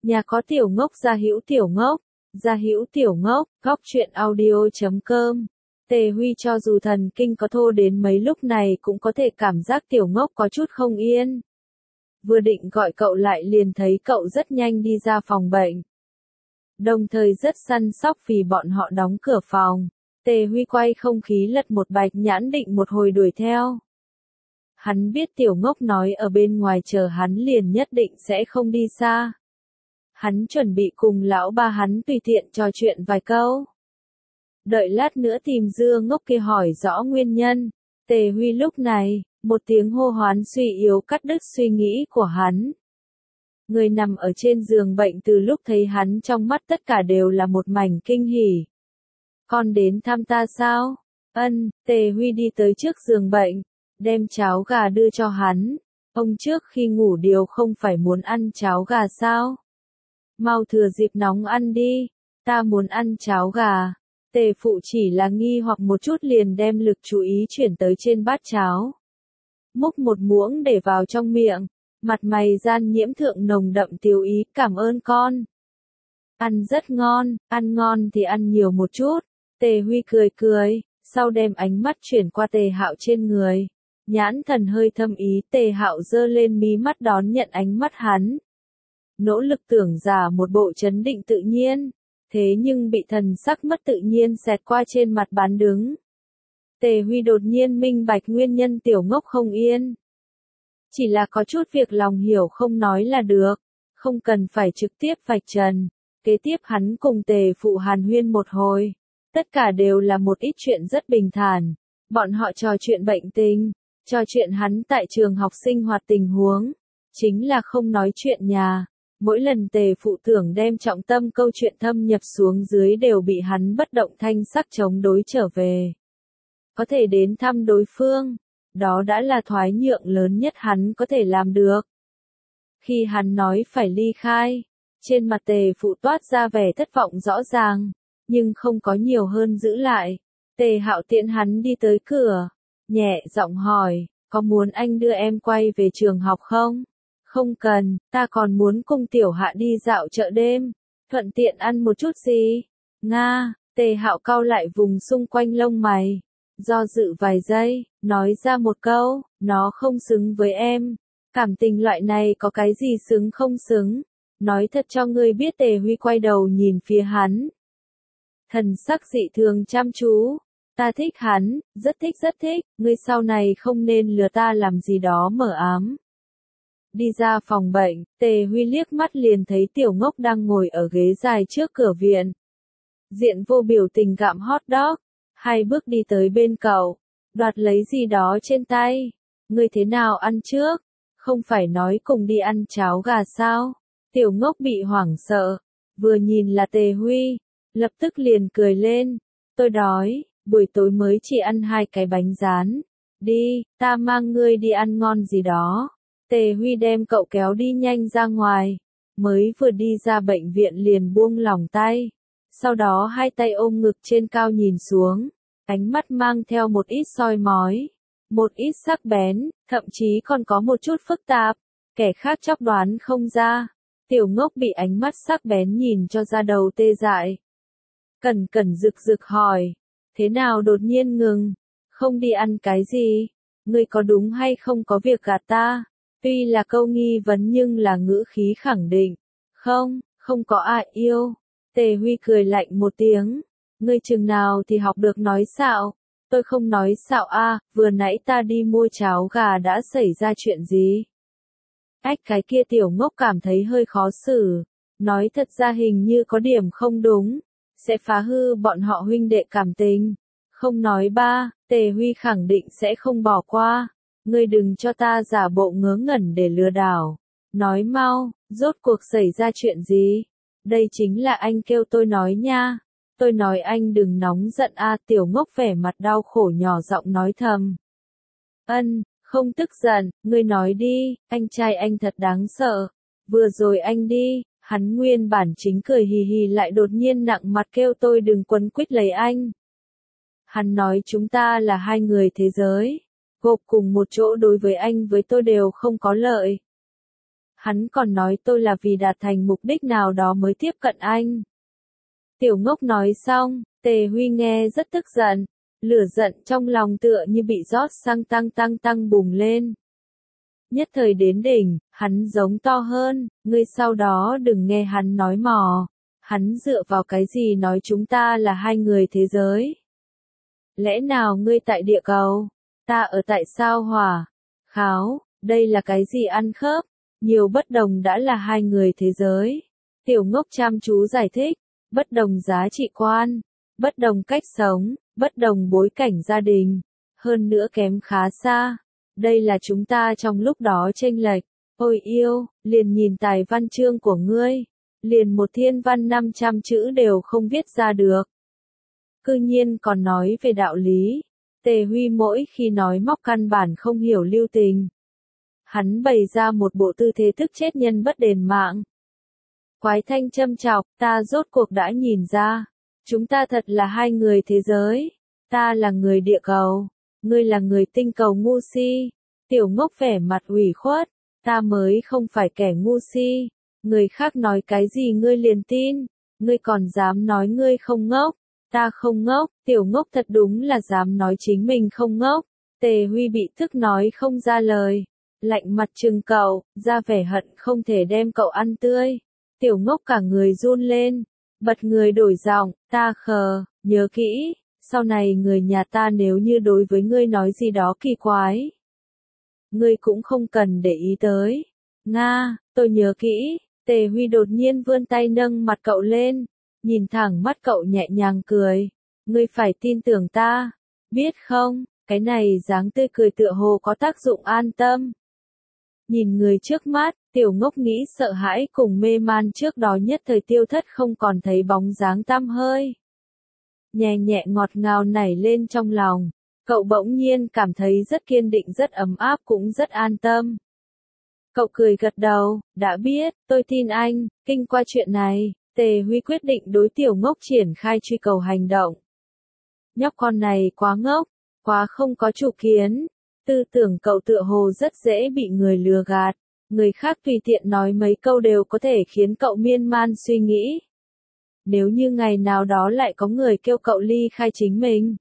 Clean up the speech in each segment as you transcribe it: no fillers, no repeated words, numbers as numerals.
Nhà có tiểu ngốc gia hữu tiểu ngốc, gia hữu tiểu ngốc, góc truyện audio.com. Tề Huy cho dù thần kinh có thô đến mấy lúc này cũng có thể cảm giác tiểu ngốc có chút không yên. Vừa định gọi cậu lại liền thấy cậu rất nhanh đi ra phòng bệnh. Đồng thời rất săn sóc vì bọn họ đóng cửa phòng. Tề Huy quay không khí lật một bạch nhãn định một hồi đuổi theo. Hắn biết tiểu ngốc nói ở bên ngoài chờ hắn liền nhất định sẽ không đi xa. Hắn chuẩn bị cùng lão ba hắn tùy tiện trò chuyện vài câu. Đợi lát nữa tìm dưa ngốc kia hỏi rõ nguyên nhân. Tề Huy lúc này, một tiếng hô hoán suy yếu cắt đứt suy nghĩ của hắn. Người nằm ở trên giường bệnh từ lúc thấy hắn trong mắt tất cả đều là một mảnh kinh hỉ. Con đến thăm ta sao? Ân, Tề Huy đi tới trước giường bệnh, đem cháo gà đưa cho hắn. Ông trước khi ngủ điều không phải muốn ăn cháo gà sao? Mau thừa dịp nóng ăn đi, ta muốn ăn cháo gà. Tề phụ chỉ là nghi hoặc một chút liền đem lực chú ý chuyển tới trên bát cháo. Múc một muỗng để vào trong miệng, mặt mày gian nhiễm thượng nồng đậm tiêu ý, cảm ơn con. Ăn rất ngon, ăn ngon thì ăn nhiều một chút. Tề Huy cười cười, sau đem ánh mắt chuyển qua Tề Hạo trên người. Nhãn thần hơi thâm ý, Tề Hạo giơ lên mí mắt đón nhận ánh mắt hắn. Nỗ lực tưởng giả một bộ chấn định tự nhiên, thế nhưng bị thần sắc mất tự nhiên xẹt qua trên mặt bán đứng. Tề Huy đột nhiên minh bạch nguyên nhân tiểu ngốc không yên. Chỉ là có chút việc lòng hiểu không nói là được, không cần phải trực tiếp vạch trần. Kế tiếp hắn cùng Tề phụ hàn huyên một hồi. Tất cả đều là một ít chuyện rất bình thản. Bọn họ trò chuyện bệnh tình, trò chuyện hắn tại trường học sinh hoạt tình huống. Chính là không nói chuyện nhà. Mỗi lần Tề phụ tưởng đem trọng tâm câu chuyện thâm nhập xuống dưới đều bị hắn bất động thanh sắc chống đối trở về. Có thể đến thăm đối phương, đó đã là thoái nhượng lớn nhất hắn có thể làm được. Khi hắn nói phải ly khai, trên mặt Tề phụ toát ra vẻ thất vọng rõ ràng, nhưng không có nhiều hơn giữ lại. Tề Hạo tiễn hắn đi tới cửa, nhẹ giọng hỏi, có muốn anh đưa em quay về trường học không? Không cần, ta còn muốn cùng tiểu hạ đi dạo chợ đêm, thuận tiện ăn một chút gì. Nga, Tề Hạo cau lại vùng xung quanh lông mày, do dự vài giây, nói ra một câu, nó không xứng với em. Cảm tình loại này có cái gì xứng không xứng? Nói thật cho ngươi biết. Tề Huy quay đầu nhìn phía hắn. Thần sắc dị thường chăm chú. Ta thích hắn, rất thích, ngươi sau này không nên lừa ta làm gì đó mờ ám. Đi ra phòng bệnh, Tề Huy liếc mắt liền thấy tiểu ngốc đang ngồi ở ghế dài trước cửa viện. Diện vô biểu tình gặm hot dog, 2 bước đi tới bên cậu, đoạt lấy gì đó trên tay. Ngươi thế nào ăn trước? Không phải nói cùng đi ăn cháo gà sao? Tiểu ngốc bị hoảng sợ, vừa nhìn là Tề Huy, lập tức liền cười lên. Tôi đói, buổi tối mới chỉ ăn 2 cái bánh rán. Đi, ta mang ngươi đi ăn ngon gì đó. Tề Huy đem cậu kéo đi nhanh ra ngoài, mới vừa đi ra bệnh viện liền buông lỏng tay. Sau đó 2 tay ôm ngực trên cao nhìn xuống, ánh mắt mang theo một ít soi mói, một ít sắc bén, thậm chí còn có một chút phức tạp, kẻ khác chóc đoán không ra. Tiểu ngốc bị ánh mắt sắc bén nhìn cho da đầu tê dại. Cẩn cẩn rực rực hỏi, thế nào đột nhiên ngừng, không đi ăn cái gì, ngươi có đúng hay không có việc gạt ta? Tuy là câu nghi vấn nhưng là ngữ khí khẳng định. Không có ai yêu. Tề Huy cười lạnh một tiếng. Ngươi chừng nào thì học được nói xạo. Tôi không nói xạo a, vừa nãy ta đi mua cháo gà đã xảy ra chuyện gì? Cái kia tiểu ngốc cảm thấy hơi khó xử. Nói thật ra hình như có điểm không đúng. Sẽ phá hư bọn họ huynh đệ cảm tình. Không nói ba, Tề Huy khẳng định sẽ không bỏ qua. Ngươi đừng cho ta giả bộ ngớ ngẩn để lừa đảo. Nói mau, rốt cuộc xảy ra chuyện gì? Đây chính là anh kêu tôi nói nha. Tôi nói anh đừng nóng giận a. Tiểu ngốc vẻ mặt đau khổ nhỏ giọng nói thầm. Không tức giận, ngươi nói đi, anh trai anh thật đáng sợ. Vừa rồi anh đi, hắn nguyên bản chính cười hì hì lại đột nhiên nặng mặt kêu tôi đừng quấn quýt lấy anh. Hắn nói chúng ta là 2 người thế giới. Gộp cùng một chỗ đối với anh với tôi đều không có lợi. Hắn còn nói tôi là vì đạt thành mục đích nào đó mới tiếp cận anh. Tiểu Ngốc nói xong, Tề Huy nghe rất tức giận, lửa giận trong lòng tựa như bị rót xăng tăng bùng lên. Nhất thời đến đỉnh, hắn giống to hơn, ngươi sau đó đừng nghe hắn nói mò. Hắn dựa vào cái gì nói chúng ta là hai người thế giới? Lẽ nào ngươi tại địa cầu, ta ở tại sao hỏa? Kháo, đây là cái gì ăn khớp? Nhiều bất đồng đã là hai người thế giới. Tiểu Ngốc chăm chú giải thích, bất đồng giá trị quan, bất đồng cách sống, bất đồng bối cảnh gia đình, hơn nữa kém khá xa. Đây là chúng ta trong lúc đó chênh lệch. Ôi yêu, liền nhìn tài văn chương của ngươi, liền một thiên văn 500 chữ đều không viết ra được. Cư nhiên còn nói về đạo lý. Tề Huy mỗi khi nói móc căn bản không hiểu lưu tình. Hắn bày ra một bộ tư thế tức chết nhân bất đền mạng. Quái thanh châm chọc, ta rốt cuộc đã nhìn ra. Chúng ta thật là hai người thế giới. Ta là người địa cầu, ngươi là người tinh cầu ngu si. Tiểu Ngốc vẻ mặt ủy khuất, ta mới không phải kẻ ngu si. Người khác nói cái gì ngươi liền tin, ngươi còn dám nói ngươi không ngốc. Ta không ngốc, Tiểu Ngốc thật đúng là dám nói chính mình không ngốc. Tề Huy bị tức nói không ra lời, lạnh mặt trừng cậu, ra vẻ hận không thể đem cậu ăn tươi. Tiểu Ngốc cả người run lên, bật người đổi giọng, ta khờ, nhớ kỹ, sau này người nhà ta nếu như đối với ngươi nói gì đó kỳ quái, ngươi cũng không cần để ý tới. Nga, tôi nhớ kỹ. Tề Huy đột nhiên vươn tay nâng mặt cậu lên, nhìn thẳng mắt cậu nhẹ nhàng cười. Ngươi phải tin tưởng ta, biết không, cái này dáng tươi cười tựa hồ có tác dụng an tâm. Nhìn người trước mắt, Tiểu Ngốc nghĩ sợ hãi cùng mê man trước đó nhất thời tiêu thất không còn thấy bóng dáng tăm hơi. Nhẹ nhẹ ngọt ngào nảy lên trong lòng, cậu bỗng nhiên cảm thấy rất kiên định rất ấm áp cũng rất an tâm. Cậu cười gật đầu, đã biết, tôi tin anh. Kinh qua chuyện này, Tề Huy quyết định đối Tiểu Ngốc triển khai truy cầu hành động. Nhóc con này quá ngốc, quá không có chủ kiến. Tư tưởng cậu tựa hồ rất dễ bị người lừa gạt. Người khác tùy tiện nói mấy câu đều có thể khiến cậu miên man suy nghĩ. Nếu như ngày nào đó lại có người kêu cậu ly khai chính mình,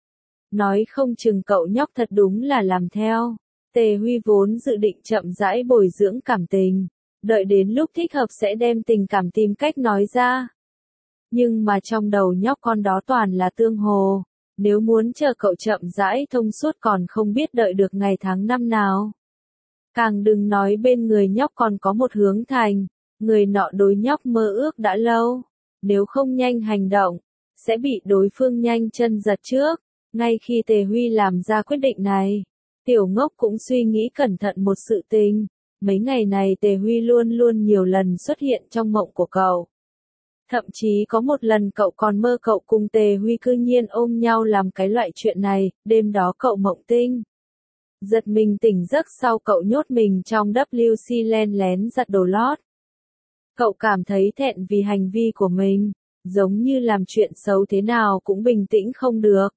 nói không chừng cậu nhóc thật đúng là làm theo. Tề Huy vốn dự định chậm rãi bồi dưỡng cảm tình, đợi đến lúc thích hợp sẽ đem tình cảm tìm cách nói ra. Nhưng mà trong đầu nhóc con đó toàn là tương hồ, nếu muốn chờ cậu chậm rãi thông suốt còn không biết đợi được ngày tháng năm nào. Càng đừng nói bên người nhóc còn có một hướng thành, người nọ đối nhóc mơ ước đã lâu, nếu không nhanh hành động, sẽ bị đối phương nhanh chân giật trước. Ngay khi Tề Huy làm ra quyết định này, Tiểu Ngốc cũng suy nghĩ cẩn thận một sự tình. Mấy ngày này Tề Huy luôn luôn nhiều lần xuất hiện trong mộng của cậu. Thậm chí có một lần cậu còn mơ cậu cùng Tề Huy cư nhiên ôm nhau làm cái loại chuyện này, đêm đó cậu mộng tinh. Giật mình tỉnh giấc sau cậu nhốt mình trong WC len lén giặt đồ lót. Cậu cảm thấy thẹn vì hành vi của mình, giống như làm chuyện xấu thế nào cũng bình tĩnh không được.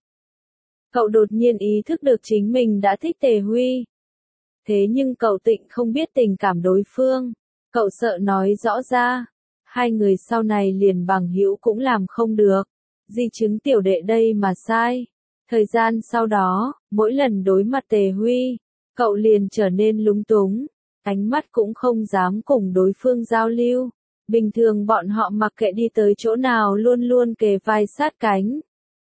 Cậu đột nhiên ý thức được chính mình đã thích Tề Huy. Thế nhưng cậu tịnh không biết tình cảm đối phương. Cậu sợ nói rõ ra. Hai người sau này liền bằng hữu cũng làm không được. Di chứng tiểu đệ đây mà sai. Thời gian sau đó, mỗi lần đối mặt Tề Huy, cậu liền trở nên lúng túng. Ánh mắt cũng không dám cùng đối phương giao lưu. Bình thường bọn họ mặc kệ đi tới chỗ nào luôn luôn kề vai sát cánh.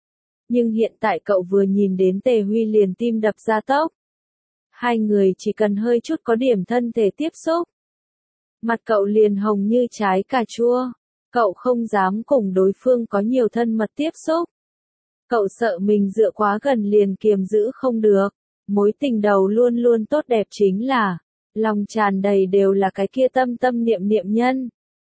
Nhưng hiện tại cậu vừa nhìn đến Tề Huy liền tim đập ra tốc. Hai người chỉ cần hơi chút có điểm thân thể tiếp xúc, mặt cậu liền hồng như trái cà chua. Cậu không dám cùng đối phương có nhiều thân mật tiếp xúc. Cậu sợ mình dựa quá gần liền kiềm giữ không được. Mối tình đầu luôn luôn tốt đẹp chính là, lòng tràn đầy đều là cái kia tâm tâm niệm niệm nhân.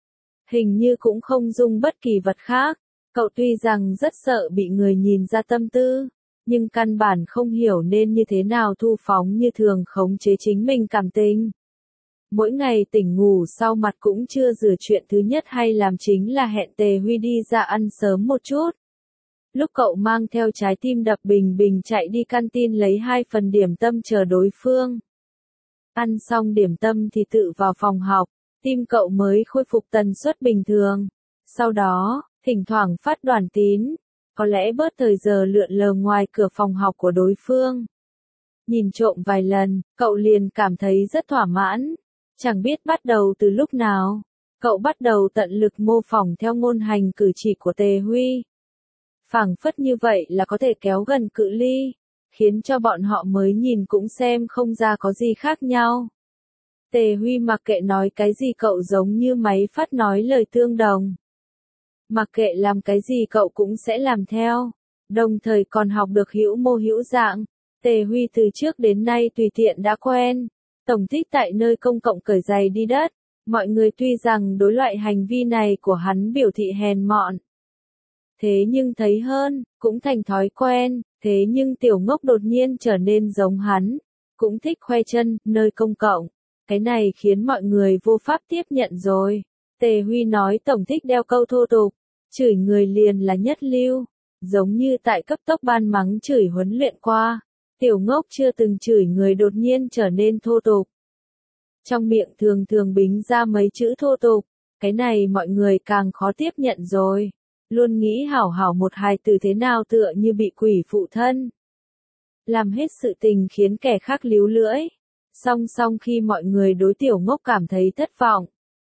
Hình như cũng không dung bất kỳ vật khác. Cậu tuy rằng rất sợ bị người nhìn ra tâm tư, nhưng căn bản không hiểu nên như thế nào thu phóng như thường khống chế chính mình cảm tình. Mỗi ngày tỉnh ngủ sau mặt cũng chưa rửa, chuyện thứ nhất hay làm chính là hẹn Tề Huy đi ra ăn sớm một chút. Lúc cậu mang theo trái tim đập bình bình chạy đi canteen lấy 2 phần điểm tâm chờ đối phương. Ăn xong điểm tâm thì tự vào phòng học, tim cậu mới khôi phục tần suất bình thường. Sau đó, thỉnh thoảng phát đoàn tín, có lẽ bớt thời giờ lượn lờ ngoài cửa phòng học của đối phương. Nhìn trộm vài lần, cậu liền cảm thấy rất thỏa mãn. Chẳng biết bắt đầu từ lúc nào, cậu bắt đầu tận lực mô phỏng theo ngôn hành cử chỉ của Tề Huy. Phảng phất như vậy là có thể kéo gần cự ly, khiến cho bọn họ mới nhìn cũng xem không ra có gì khác nhau. Tề Huy mặc kệ nói cái gì cậu giống như máy phát nói lời tương đồng. Mặc kệ làm cái gì cậu cũng sẽ làm theo, đồng thời còn học được hữu mô hữu dạng. Tề Huy từ trước đến nay tùy tiện đã quen, tổng thích tại nơi công cộng cởi giày đi đất. Mọi người tuy rằng đối loại hành vi này của hắn biểu thị hèn mọn, thế nhưng thấy hơn, cũng thành thói quen, thế nhưng tiểu ngốc đột nhiên trở nên giống hắn, cũng thích khoe chân, nơi công cộng. Cái này khiến mọi người vô pháp tiếp nhận rồi. Tề Huy nói tổng thích đeo câu thô tục, chửi người liền là nhất lưu, giống như tại cấp tốc ban mắng chửi huấn luyện qua. Tiểu ngốc chưa từng chửi người đột nhiên trở nên thô tục. Trong miệng thường thường bính ra mấy chữ thô tục, cái này mọi người càng khó tiếp nhận rồi. Luôn nghĩ hảo hảo một hài từ thế nào tựa như bị quỷ phụ thân. Làm hết sự tình khiến kẻ khác líu lưỡi. Song song khi mọi người đối tiểu ngốc cảm thấy thất vọng,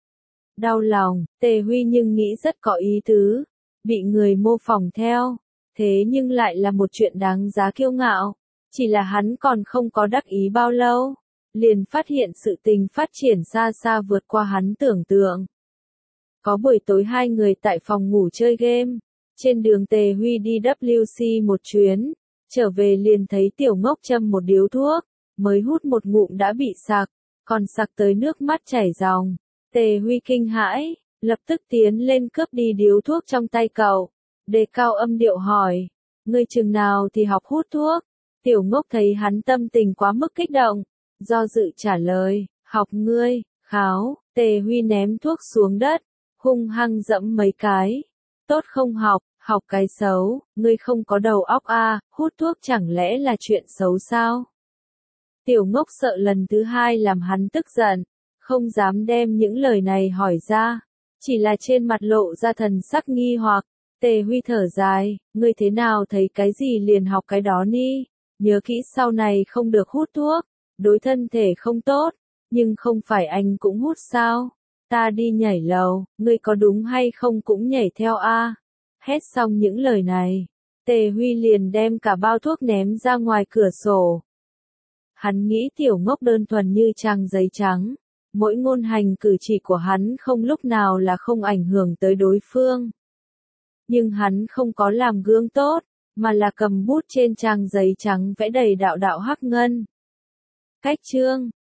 đau lòng, Tề Huy nhưng nghĩ rất có ý tứ, bị người mô phỏng theo, thế nhưng lại là một chuyện đáng giá kiêu ngạo. Chỉ là hắn còn không có đắc ý bao lâu, liền phát hiện sự tình phát triển xa xa vượt qua hắn tưởng tượng. Có buổi tối hai người tại phòng ngủ chơi game, trên đường Tề Huy đi WC một chuyến, trở về liền thấy tiểu ngốc châm một điếu thuốc, mới hút một ngụm đã bị sặc, còn sặc tới nước mắt chảy ròng. Tề Huy kinh hãi, lập tức tiến lên cướp đi điếu thuốc trong tay cậu, đề cao âm điệu hỏi, ngươi chừng nào thì học hút thuốc? Tiểu ngốc thấy hắn tâm tình quá mức kích động, do dự trả lời, học ngươi, kháo. Tề Huy ném thuốc xuống đất, hung hăng dẫm mấy cái. Tốt không học, học cái xấu, ngươi không có đầu óc a, hút thuốc chẳng lẽ là chuyện xấu sao? Tiểu ngốc sợ lần thứ hai làm hắn tức giận, không dám đem những lời này hỏi ra, chỉ là trên mặt lộ ra thần sắc nghi hoặc. Tề Huy thở dài, ngươi thế nào thấy cái gì liền học cái đó ni, nhớ kỹ sau này không được hút thuốc, đối thân thể không tốt, nhưng không phải anh cũng hút sao? Ta đi nhảy lầu, ngươi có đúng hay không cũng nhảy theo a. Hét xong những lời này, Tề Huy liền đem cả bao thuốc ném ra ngoài cửa sổ. Hắn nghĩ tiểu ngốc đơn thuần như trang giấy trắng, mỗi ngôn hành cử chỉ của hắn không lúc nào là không ảnh hưởng tới đối phương. Nhưng hắn không có làm gương tốt, mà là cầm bút trên trang giấy trắng vẽ đầy đạo đạo hắc ngân. Cách chương